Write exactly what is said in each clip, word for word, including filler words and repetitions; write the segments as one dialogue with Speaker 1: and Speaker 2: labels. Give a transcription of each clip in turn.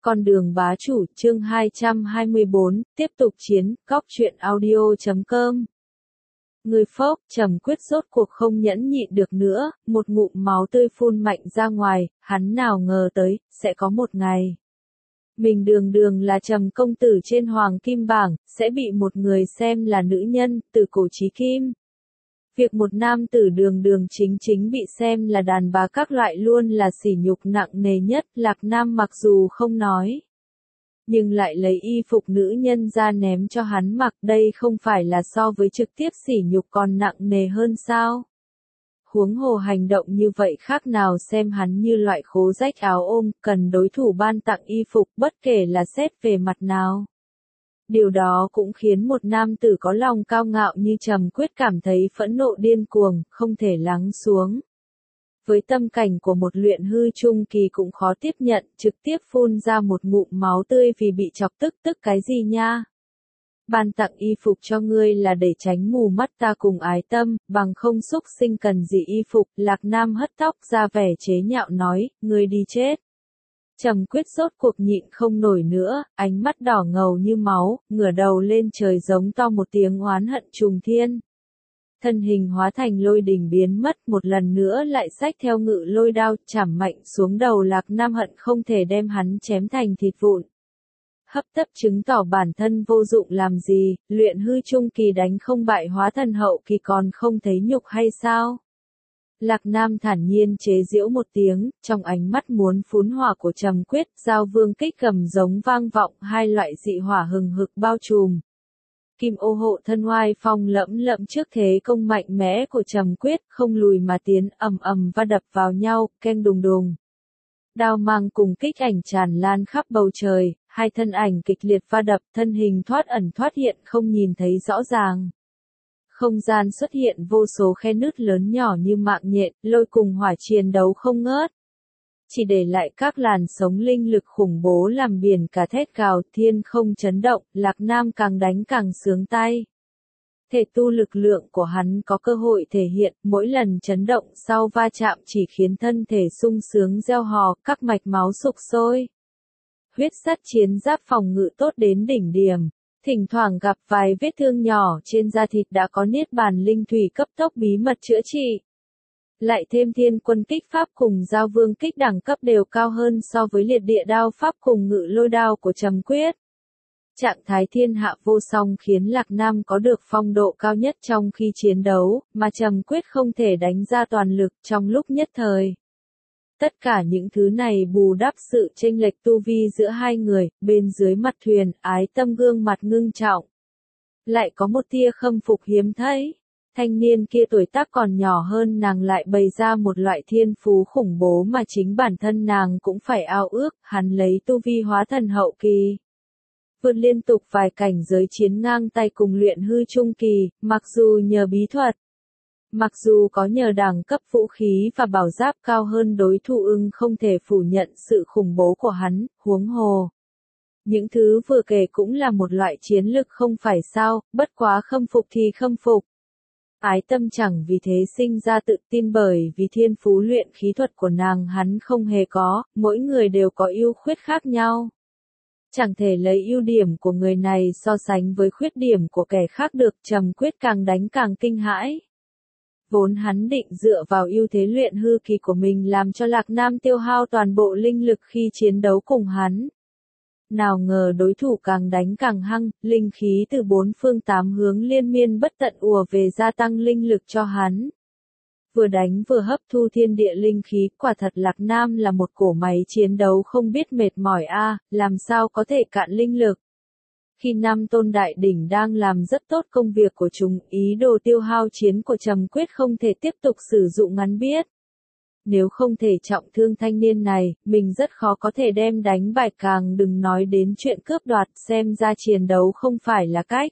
Speaker 1: Con đường bá chủ, chương hai trăm hai mươi bốn, tiếp tục chiến, góc truyện audio chấm com. Người phốc, Trầm Quyết rốt cuộc không nhẫn nhịn được nữa, một ngụm máu tươi phun mạnh ra ngoài, hắn nào ngờ tới, sẽ có một ngày. Mình đường đường là Trầm công tử trên hoàng kim bảng, sẽ bị một người xem là nữ nhân, từ cổ chí kim. Việc một nam tử đường đường chính chính bị xem là đàn bà các loại luôn là sỉ nhục nặng nề nhất, Lạc Nam mặc dù không nói. Nhưng lại lấy y phục nữ nhân ra ném cho hắn mặc, đây không phải là so với trực tiếp sỉ nhục còn nặng nề hơn sao? Huống hồ hành động như vậy khác nào xem hắn như loại khố rách áo ôm, cần đối thủ ban tặng y phục bất kể là xét về mặt nào. Điều đó cũng khiến một nam tử có lòng cao ngạo như Trầm Quyết cảm thấy phẫn nộ điên cuồng, không thể lắng xuống. Với tâm cảnh của một luyện hư trung kỳ cũng khó tiếp nhận, trực tiếp phun ra một ngụm máu tươi vì bị chọc tức tức cái gì nha. Ban tặng y phục cho ngươi là để tránh mù mắt ta cùng ái tâm, bằng không xúc sinh cần gì y phục, Lạc Nam hất tóc ra vẻ chế nhạo nói, ngươi đi chết. Trầm Quyết rốt cuộc nhịn không nổi nữa, ánh mắt đỏ ngầu như máu, ngửa đầu lên trời giống to một tiếng oán hận trùng thiên. Thân hình hóa thành lôi đình biến mất, một lần nữa lại xách theo ngự lôi đao, chảm mạnh xuống đầu Lạc Nam hận không thể đem hắn chém thành thịt vụn. Hấp tấp chứng tỏ bản thân vô dụng làm gì, luyện hư trung kỳ đánh không bại hóa thần hậu kỳ còn không thấy nhục hay sao? Lạc Nam thản nhiên chế giễu một tiếng, trong ánh mắt muốn phún hỏa của Trầm Quyết, giao vương kích gầm giống vang vọng, hai loại dị hỏa hừng hực bao trùm. Kim ô hộ thân oai phong lẫm lẫm trước thế công mạnh mẽ của Trầm Quyết, không lùi mà tiến, ầm ầm va đập vào nhau, keng đùng đùng. Đao mang cùng kích ảnh tràn lan khắp bầu trời, hai thân ảnh kịch liệt va đập, thân hình thoát ẩn thoát hiện không nhìn thấy rõ ràng. Không gian xuất hiện vô số khe nứt lớn nhỏ như mạng nhện, lôi cùng hỏa chiến đấu không ngớt. Chỉ để lại các làn sóng linh lực khủng bố làm biển cả thét gào, thiên không chấn động, Lạc Nam càng đánh càng sướng tay. Thể tu lực lượng của hắn có cơ hội thể hiện, mỗi lần chấn động sau va chạm chỉ khiến thân thể sung sướng reo hò, các mạch máu sục sôi. Huyết sắt chiến giáp phòng ngự tốt đến đỉnh điểm. Thỉnh thoảng gặp vài vết thương nhỏ trên da thịt đã có niết bàn linh thủy cấp tốc bí mật chữa trị. Lại thêm thiên quân kích pháp cùng giao vương kích đẳng cấp đều cao hơn so với liệt địa đao pháp cùng ngự lôi đao của Trầm Quyết. Trạng thái thiên hạ vô song khiến Lạc Nam có được phong độ cao nhất trong khi chiến đấu, mà Trầm Quyết không thể đánh ra toàn lực trong lúc nhất thời. Tất cả những thứ này bù đắp sự chênh lệch tu vi giữa hai người, bên dưới mặt thuyền, ái tâm gương mặt ngưng trọng. Lại có một tia khâm phục hiếm thấy. Thanh niên kia tuổi tác còn nhỏ hơn nàng lại bày ra một loại thiên phú khủng bố mà chính bản thân nàng cũng phải ao ước, hắn lấy tu vi hóa thần hậu kỳ. Vượt liên tục vài cảnh giới chiến ngang tay cùng luyện hư trung kỳ, mặc dù nhờ bí thuật. Mặc dù có nhờ đẳng cấp vũ khí và bảo giáp cao hơn đối thủ ưng không thể phủ nhận sự khủng bố của hắn, huống hồ. Những thứ vừa kể cũng là một loại chiến lực không phải sao, bất quá khâm phục thì khâm phục. Ái tâm chẳng vì thế sinh ra tự tin bởi vì thiên phú luyện khí thuật của nàng hắn không hề có, mỗi người đều có ưu khuyết khác nhau. Chẳng thể lấy ưu điểm của người này so sánh với khuyết điểm của kẻ khác được, Trầm Quyết càng đánh càng kinh hãi. Vốn hắn định dựa vào ưu thế luyện hư kỳ của mình làm cho Lạc Nam tiêu hao toàn bộ linh lực khi chiến đấu cùng hắn. Nào ngờ đối thủ càng đánh càng hăng, linh khí từ bốn phương tám hướng liên miên bất tận ùa về gia tăng linh lực cho hắn. Vừa đánh vừa hấp thu thiên địa linh khí, quả thật Lạc Nam là một cỗ máy chiến đấu không biết mệt mỏi a, à, làm sao có thể cạn linh lực. Khi năm tôn đại đỉnh đang làm rất tốt công việc của chúng, ý đồ tiêu hao chiến của Trầm Quyết không thể tiếp tục sử dụng ngắn biết. Nếu không thể trọng thương thanh niên này, mình rất khó có thể đem đánh bại, càng đừng nói đến chuyện cướp đoạt, xem ra chiến đấu không phải là cách.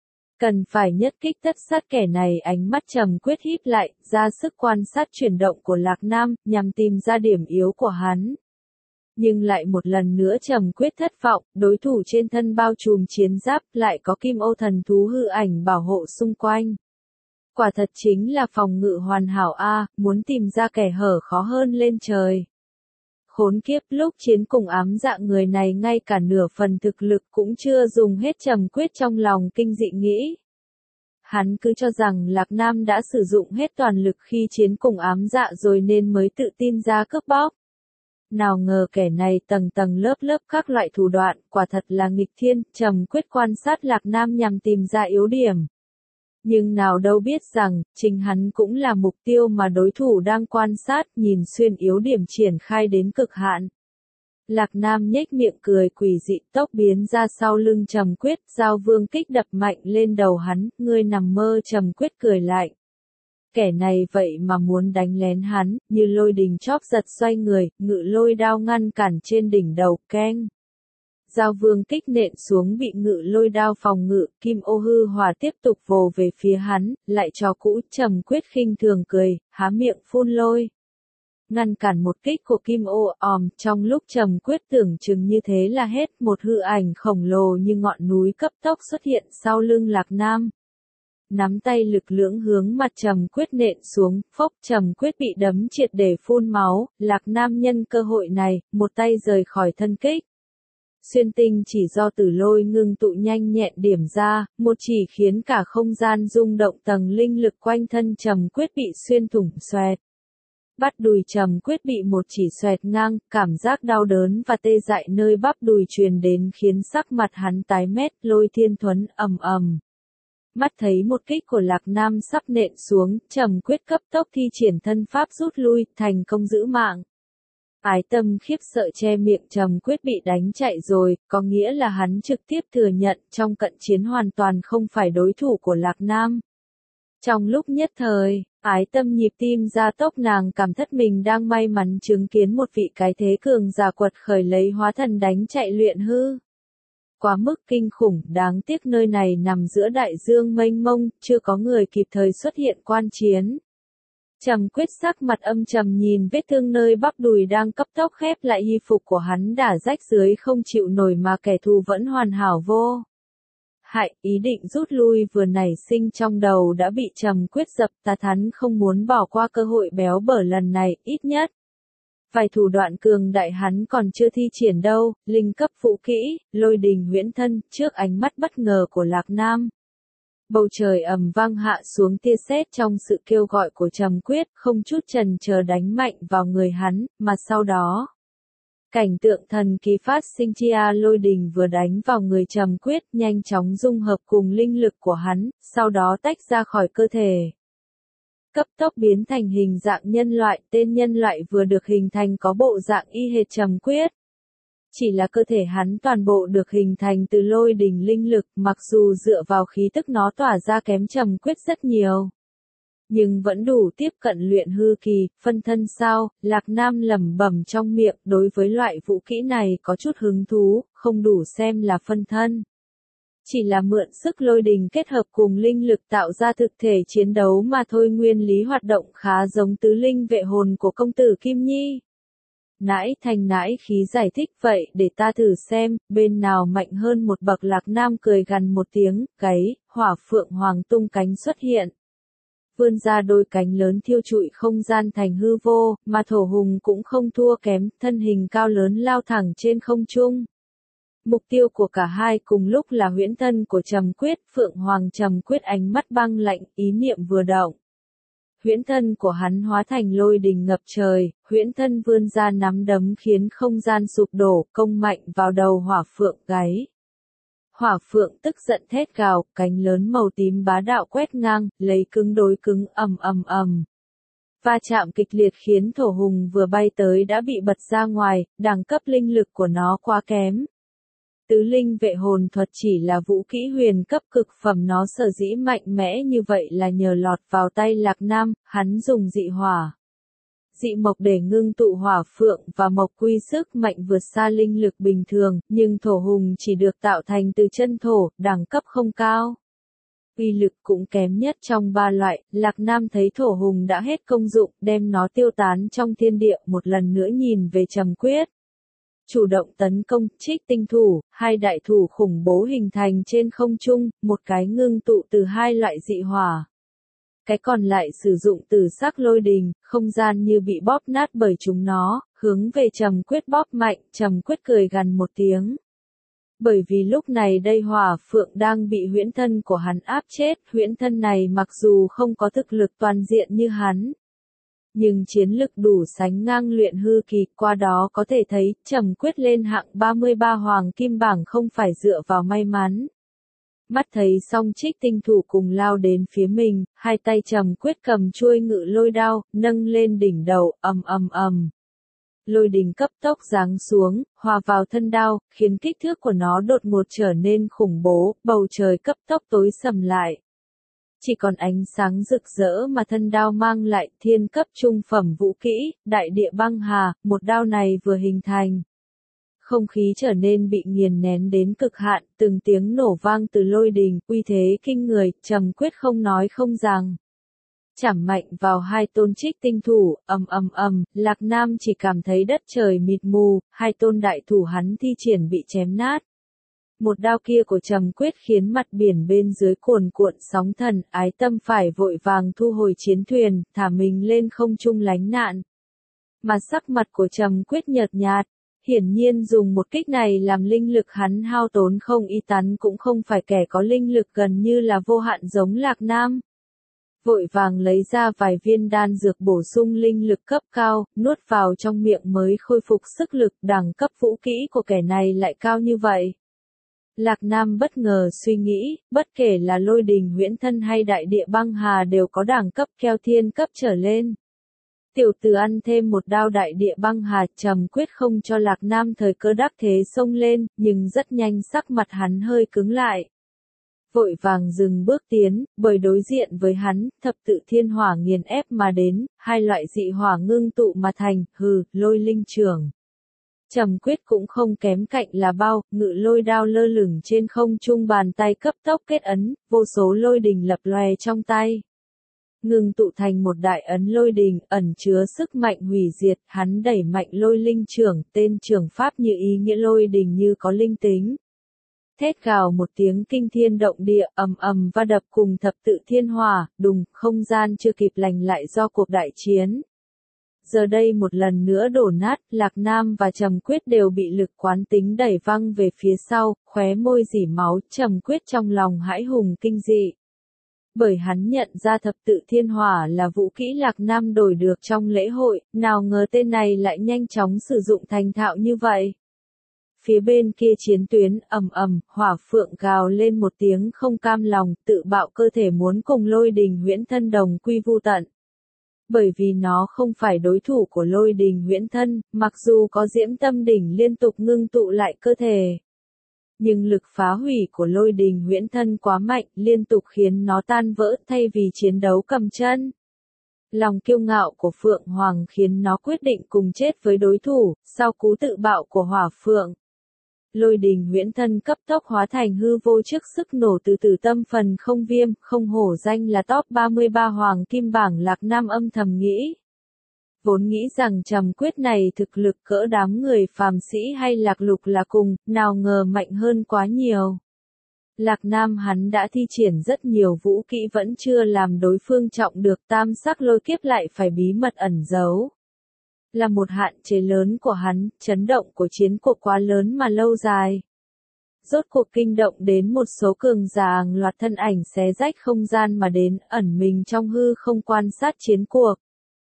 Speaker 1: Cần phải nhất kích tất sát kẻ này, ánh mắt Trầm Quyết híp lại, ra sức quan sát chuyển động của Lạc Nam, nhằm tìm ra điểm yếu của hắn. Nhưng lại một lần nữa Trầm Quyết thất vọng, đối thủ trên thân bao trùm chiến giáp, lại có kim ô thần thú hư ảnh bảo hộ xung quanh. Quả thật chính là phòng ngự hoàn hảo a, muốn tìm ra kẻ hở khó hơn lên trời. Khốn kiếp, lúc chiến cùng ám dạ người này ngay cả nửa phần thực lực cũng chưa dùng hết, Trầm Quyết trong lòng kinh dị nghĩ. Hắn cứ cho rằng Lạc Nam đã sử dụng hết toàn lực khi chiến cùng ám dạ rồi nên mới tự tin ra cướp bóc. Nào ngờ kẻ này tầng tầng lớp lớp các loại thủ đoạn, quả thật là nghịch thiên. Trầm Quyết quan sát Lạc Nam nhằm tìm ra yếu điểm. Nhưng nào đâu biết rằng, chính hắn cũng là mục tiêu mà đối thủ đang quan sát, nhìn xuyên yếu điểm triển khai đến cực hạn. Lạc Nam nhếch miệng cười quỷ dị, tốc biến ra sau lưng Trầm Quyết, Giao Vương kích đập mạnh lên đầu hắn, ngươi nằm mơ. Trầm Quyết cười lạnh. Kẻ này vậy mà muốn đánh lén hắn, như lôi đình chóp giật xoay người, ngự lôi đao ngăn cản trên đỉnh đầu, keng. Giao Vương kích nện xuống bị ngự lôi đao phòng ngự, kim ô hư hỏa tiếp tục vồ về phía hắn, lại cho cũ. Trầm Quyết khinh thường cười, há miệng phun lôi. Ngăn cản một kích của kim ô òm, trong lúc Trầm Quyết tưởng chừng như thế là hết, một hư ảnh khổng lồ như ngọn núi cấp tốc xuất hiện sau lưng Lạc Nam. Nắm tay lực lưỡng hướng mặt Trầm Quyết nện xuống, phốc. Trầm Quyết bị đấm triệt để phun máu, Lạc Nam nhân cơ hội này, một tay rời khỏi thân kích. Xuyên tinh chỉ do tử lôi ngưng tụ nhanh nhẹn điểm ra, một chỉ khiến cả không gian rung động, tầng linh lực quanh thân Trầm Quyết bị xuyên thủng xoẹt. Bắp đùi Trầm Quyết bị một chỉ xoẹt ngang, cảm giác đau đớn và tê dại nơi bắp đùi truyền đến khiến sắc mặt hắn tái mét. Lôi thiên thuẫn ầm ầm. Mắt thấy một kích của Lạc Nam sắp nện xuống, Trầm Quyết cấp tốc thi triển thân pháp rút lui, thành công giữ mạng. Ái Tâm khiếp sợ che miệng, Trầm Quyết bị đánh chạy rồi, có nghĩa là hắn trực tiếp thừa nhận trong cận chiến hoàn toàn không phải đối thủ của Lạc Nam. Trong lúc nhất thời, Ái Tâm nhịp tim gia tốc, nàng cảm thất mình đang may mắn chứng kiến một vị cái thế cường giả quật khởi lấy hóa thần đánh chạy luyện hư. Quá mức kinh khủng, đáng tiếc nơi này nằm giữa đại dương mênh mông, chưa có người kịp thời xuất hiện quan chiến. Trầm Quyết sắc mặt âm trầm nhìn vết thương nơi bắp đùi đang cấp tốc khép lại, y phục của hắn đã rách dưới không chịu nổi mà kẻ thù vẫn hoàn hảo vô hại. Ý định rút lui vừa nảy sinh trong đầu đã bị Trầm Quyết dập tắt, hắn không muốn bỏ qua cơ hội béo bở lần này, ít nhất. Vài thủ đoạn cường đại hắn còn chưa thi triển đâu, linh cấp vũ kỹ, lôi đình huyễn thân, trước ánh mắt bất ngờ của Lạc Nam. Bầu trời ầm vang hạ xuống tia sét trong sự kêu gọi của Trầm Quyết, không chút chần chờ đánh mạnh vào người hắn, mà sau đó. Cảnh tượng thần kỳ phát sinh, chia lôi đình vừa đánh vào người Trầm Quyết, nhanh chóng dung hợp cùng linh lực của hắn, sau đó tách ra khỏi cơ thể. Cấp tốc biến thành hình dạng nhân loại, tên nhân loại vừa được hình thành có bộ dạng y hệt Trầm Quyết. Chỉ là cơ thể hắn toàn bộ được hình thành từ lôi đình linh lực, mặc dù dựa vào khí tức nó tỏa ra kém Trầm Quyết rất nhiều. Nhưng vẫn đủ tiếp cận luyện hư kỳ. Phân thân sao? Lạc Nam lẩm bẩm trong miệng, đối với loại vũ kỹ này có chút hứng thú, không đủ xem là phân thân. Chỉ là mượn sức lôi đình kết hợp cùng linh lực tạo ra thực thể chiến đấu mà thôi, nguyên lý hoạt động khá giống tứ linh vệ hồn của công tử Kim Nhi. Nãi thành nãi khí giải thích, vậy để ta thử xem, bên nào mạnh hơn một bậc. Lạc Nam cười gằn một tiếng, gáy, hỏa phượng hoàng tung cánh xuất hiện. Vươn ra đôi cánh lớn thiêu trụi không gian thành hư vô, mà thổ hùng cũng không thua kém, thân hình cao lớn lao thẳng trên không trung. Mục tiêu của cả hai cùng lúc là huyễn thân của Trầm Quyết, Phượng Hoàng. Trầm Quyết ánh mắt băng lạnh, ý niệm vừa động. Huyễn thân của hắn hóa thành lôi đình ngập trời, huyễn thân vươn ra nắm đấm khiến không gian sụp đổ, công mạnh vào đầu hỏa phượng, gáy. Hỏa phượng tức giận thét gào, cánh lớn màu tím bá đạo quét ngang, lấy cứng đối cứng, ầm ầm ầm. Va chạm kịch liệt khiến thổ hùng vừa bay tới đã bị bật ra ngoài, đẳng cấp linh lực của nó quá kém. Tứ linh vệ hồn thuật chỉ là vũ kỹ huyền cấp cực phẩm, nó sở dĩ mạnh mẽ như vậy là nhờ lọt vào tay Lạc Nam, hắn dùng dị hỏa. Dị mộc để ngưng tụ hỏa phượng và mộc quy sức mạnh vượt xa linh lực bình thường, nhưng thổ hùng chỉ được tạo thành từ chân thổ, đẳng cấp không cao. Uy lực cũng kém nhất trong ba loại. Lạc Nam thấy thổ hùng đã hết công dụng, đem nó tiêu tán trong thiên địa, một lần nữa nhìn về Trầm Quyết. Chủ động tấn công, trích tinh thủ, hai đại thủ khủng bố hình thành trên không trung, một cái ngưng tụ từ hai loại dị hỏa. Cái còn lại sử dụng từ sắc lôi đình, không gian như bị bóp nát bởi chúng nó, hướng về Trầm Quyết bóp mạnh, Trầm Quyết cười gằn một tiếng. Bởi vì lúc này đây Hỏa Phượng đang bị huyễn thân của hắn áp chết, huyễn thân này mặc dù không có thực lực toàn diện như hắn, nhưng chiến lực đủ sánh ngang luyện hư kỳ, qua đó có thể thấy, Trầm Quyết lên hạng ba mươi ba hoàng kim bảng không phải dựa vào may mắn. Mắt thấy song trích tinh thủ cùng lao đến phía mình, hai tay Trầm Quyết cầm chuôi ngự lôi đao, nâng lên đỉnh đầu, ầm ầm ầm. Lôi đình cấp tốc giáng xuống, hòa vào thân đao, khiến kích thước của nó đột ngột trở nên khủng bố, bầu trời cấp tốc tối sầm lại. Chỉ còn ánh sáng rực rỡ mà thân đao mang lại, thiên cấp trung phẩm vũ kỹ, đại địa băng hà, một đao này vừa hình thành. Không khí trở nên bị nghiền nén đến cực hạn, từng tiếng nổ vang từ lôi đình, uy thế kinh người, Trầm Quyết không nói không rằng. Chảm mạnh vào hai tôn trích tinh thủ, ầm ầm ầm, Lạc Nam chỉ cảm thấy đất trời mịt mù, hai tôn đại thủ hắn thi triển bị chém nát. Một đao kia của Trầm Quyết khiến mặt biển bên dưới cuồn cuộn sóng thần, ái tâm phải vội vàng thu hồi chiến thuyền, thả mình lên không trung lánh nạn. Mà sắc mặt của Trầm Quyết nhợt nhạt, hiển nhiên dùng một kích này làm linh lực hắn hao tốn không y tán cũng không phải kẻ có linh lực gần như là vô hạn giống Lạc Nam. Vội vàng lấy ra vài viên đan dược bổ sung linh lực cấp cao, nuốt vào trong miệng mới khôi phục sức lực, đẳng cấp vũ kỹ của kẻ này lại cao như vậy. Lạc Nam bất ngờ suy nghĩ, bất kể là lôi đình huyễn thân hay đại địa băng hà đều có đẳng cấp keo thiên cấp trở lên. Tiểu tử ăn thêm một đao đại địa băng hà, Trầm Quyết không cho Lạc Nam thời cơ đắc thế xông lên, nhưng rất nhanh sắc mặt hắn hơi cứng lại. Vội vàng dừng bước tiến, bởi đối diện với hắn, thập tự thiên hỏa nghiền ép mà đến, hai loại dị hỏa ngưng tụ mà thành, hừ, lôi linh trường. Trầm Quyết cũng không kém cạnh là bao, ngự lôi đao lơ lửng trên không trung, bàn tay cấp tốc kết ấn, vô số lôi đình lập lòe trong tay. Ngưng tụ thành một đại ấn lôi đình, ẩn chứa sức mạnh hủy diệt, hắn đẩy mạnh lôi linh trưởng, tên trưởng pháp như ý nghĩa lôi đình như có linh tính. Thét gào một tiếng kinh thiên động địa, ầm ầm va đập cùng thập tự thiên hỏa, đùng, không gian chưa kịp lành lại do cuộc đại chiến. Giờ đây một lần nữa đổ nát, Lạc Nam và Trầm Quyết đều bị lực quán tính đẩy văng về phía sau, khóe môi rỉ máu, Trầm Quyết trong lòng hãi hùng kinh dị. Bởi hắn nhận ra thập tự thiên hỏa là vũ kỹ Lạc Nam đổi được trong lễ hội, nào ngờ tên này lại nhanh chóng sử dụng thành thạo như vậy. Phía bên kia chiến tuyến, ầm ầm, Hỏa Phượng gào lên một tiếng không cam lòng, tự bạo cơ thể muốn cùng lôi đình huyễn thân đồng quy vu tận. Bởi vì nó không phải đối thủ của lôi đình huyễn thân, mặc dù có diễm tâm đỉnh liên tục ngưng tụ lại cơ thể. Nhưng lực phá hủy của lôi đình huyễn thân quá mạnh, liên tục khiến nó tan vỡ thay vì chiến đấu cầm chân. Lòng kiêu ngạo của Phượng Hoàng khiến nó quyết định cùng chết với đối thủ, sau cú tự bạo của Hỏa Phượng. Lôi đình huyễn thân cấp tốc hóa thành hư vô trước sức nổ từ từ tâm phần không viêm, không hổ danh là top ba mươi ba hoàng kim bảng. Lạc Nam âm thầm nghĩ. Vốn nghĩ rằng Trầm Quyết này thực lực cỡ đám người phàm sĩ hay Lạc Lục là cùng, nào ngờ mạnh hơn quá nhiều. Lạc Nam hắn đã thi triển rất nhiều vũ kỹ vẫn chưa làm đối phương trọng được, tam sắc lôi kiếp lại phải bí mật ẩn giấu. Là một hạn chế lớn của hắn, chấn động của chiến cuộc quá lớn mà lâu dài. Rốt cuộc kinh động đến một số cường giả hàng loạt thân ảnh xé rách không gian mà đến, ẩn mình trong hư không quan sát chiến cuộc.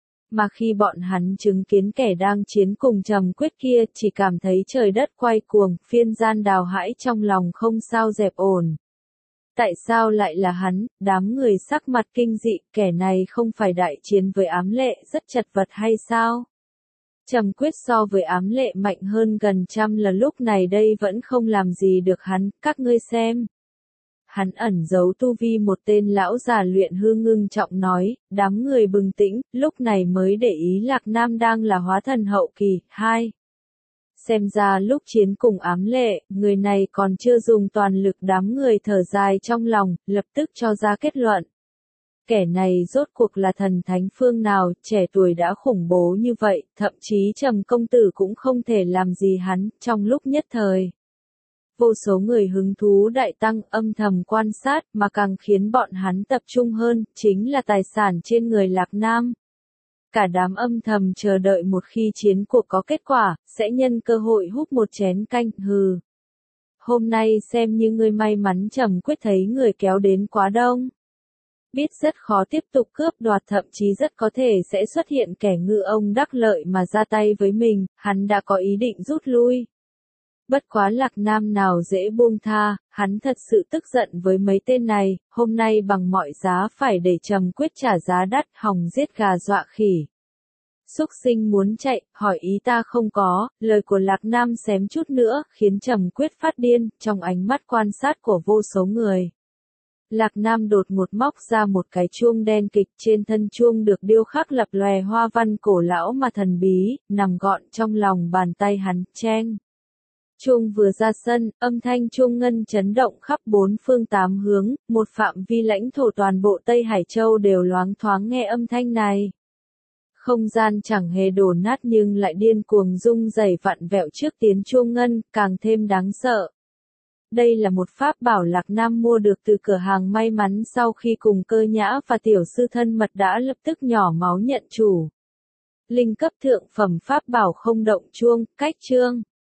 Speaker 1: Mà khi bọn hắn chứng kiến kẻ đang chiến cùng Trầm Quyết kia, chỉ cảm thấy trời đất quay cuồng, phiên gian đào hãi trong lòng không sao dẹp ổn. Tại sao lại là hắn? Đám người sắc mặt kinh dị, kẻ này không phải đại chiến với ám lệ rất chật vật hay sao? Trầm Quyết so với ám lệ mạnh hơn gần trăm lần, lúc này đây vẫn không làm gì được hắn, các ngươi xem. Hắn ẩn giấu tu vi, một tên lão già luyện hư ngưng trọng nói, đám người bừng tĩnh, lúc này mới để ý Lạc Nam đang là hóa thần hậu kỳ. Hai. Xem ra lúc chiến cùng ám lệ, người này còn chưa dùng toàn lực, đám người thở dài trong lòng, lập tức cho ra kết luận. Kẻ này rốt cuộc là thần thánh phương nào, trẻ tuổi đã khủng bố như vậy, thậm chí Trầm công tử cũng không thể làm gì hắn, trong lúc nhất thời. vô số người hứng thú đại tăng âm thầm quan sát mà càng khiến bọn hắn tập trung hơn, chính là tài sản trên người Lạc Nam. Cả đám âm thầm chờ đợi một khi chiến cuộc có kết quả, sẽ nhân cơ hội húp một chén canh, hừ. Hôm nay xem như ngươi may mắn Trầm Quyết thấy người kéo đến quá đông. Biết rất khó tiếp tục cướp đoạt, thậm chí rất có thể sẽ xuất hiện kẻ ngư ông đắc lợi mà ra tay với mình, hắn đã có ý định rút lui. Bất quá Lạc Nam nào dễ buông tha, hắn thật sự tức giận với mấy tên này, hôm nay bằng mọi giá phải để Trầm Quyết trả giá đắt, hòng giết gà dọa khỉ. Xúc sinh muốn chạy, hỏi ý ta không có, lời của Lạc Nam xém chút nữa, khiến Trầm Quyết phát điên, trong ánh mắt quan sát của vô số người. Lạc Nam đột ngột móc ra một cái chuông đen kịch, trên thân chuông được điêu khắc lập lòe hoa văn cổ lão mà thần bí, nằm gọn trong lòng bàn tay hắn, cheng. Chuông vừa ra sân, âm thanh chuông ngân chấn động khắp bốn phương tám hướng, một phạm vi lãnh thổ toàn bộ Tây Hải Châu đều loáng thoáng nghe âm thanh này. Không gian chẳng hề đổ nát nhưng lại điên cuồng rung rẩy vặn vẹo trước tiếng chuông ngân, càng thêm đáng sợ. Đây là một pháp bảo Lạc Nam mua được từ cửa hàng may mắn sau khi cùng Cơ Nhã và tiểu sư thân mật đã lập tức nhỏ máu nhận chủ. Linh cấp thượng phẩm pháp bảo không động chuông, cách chương.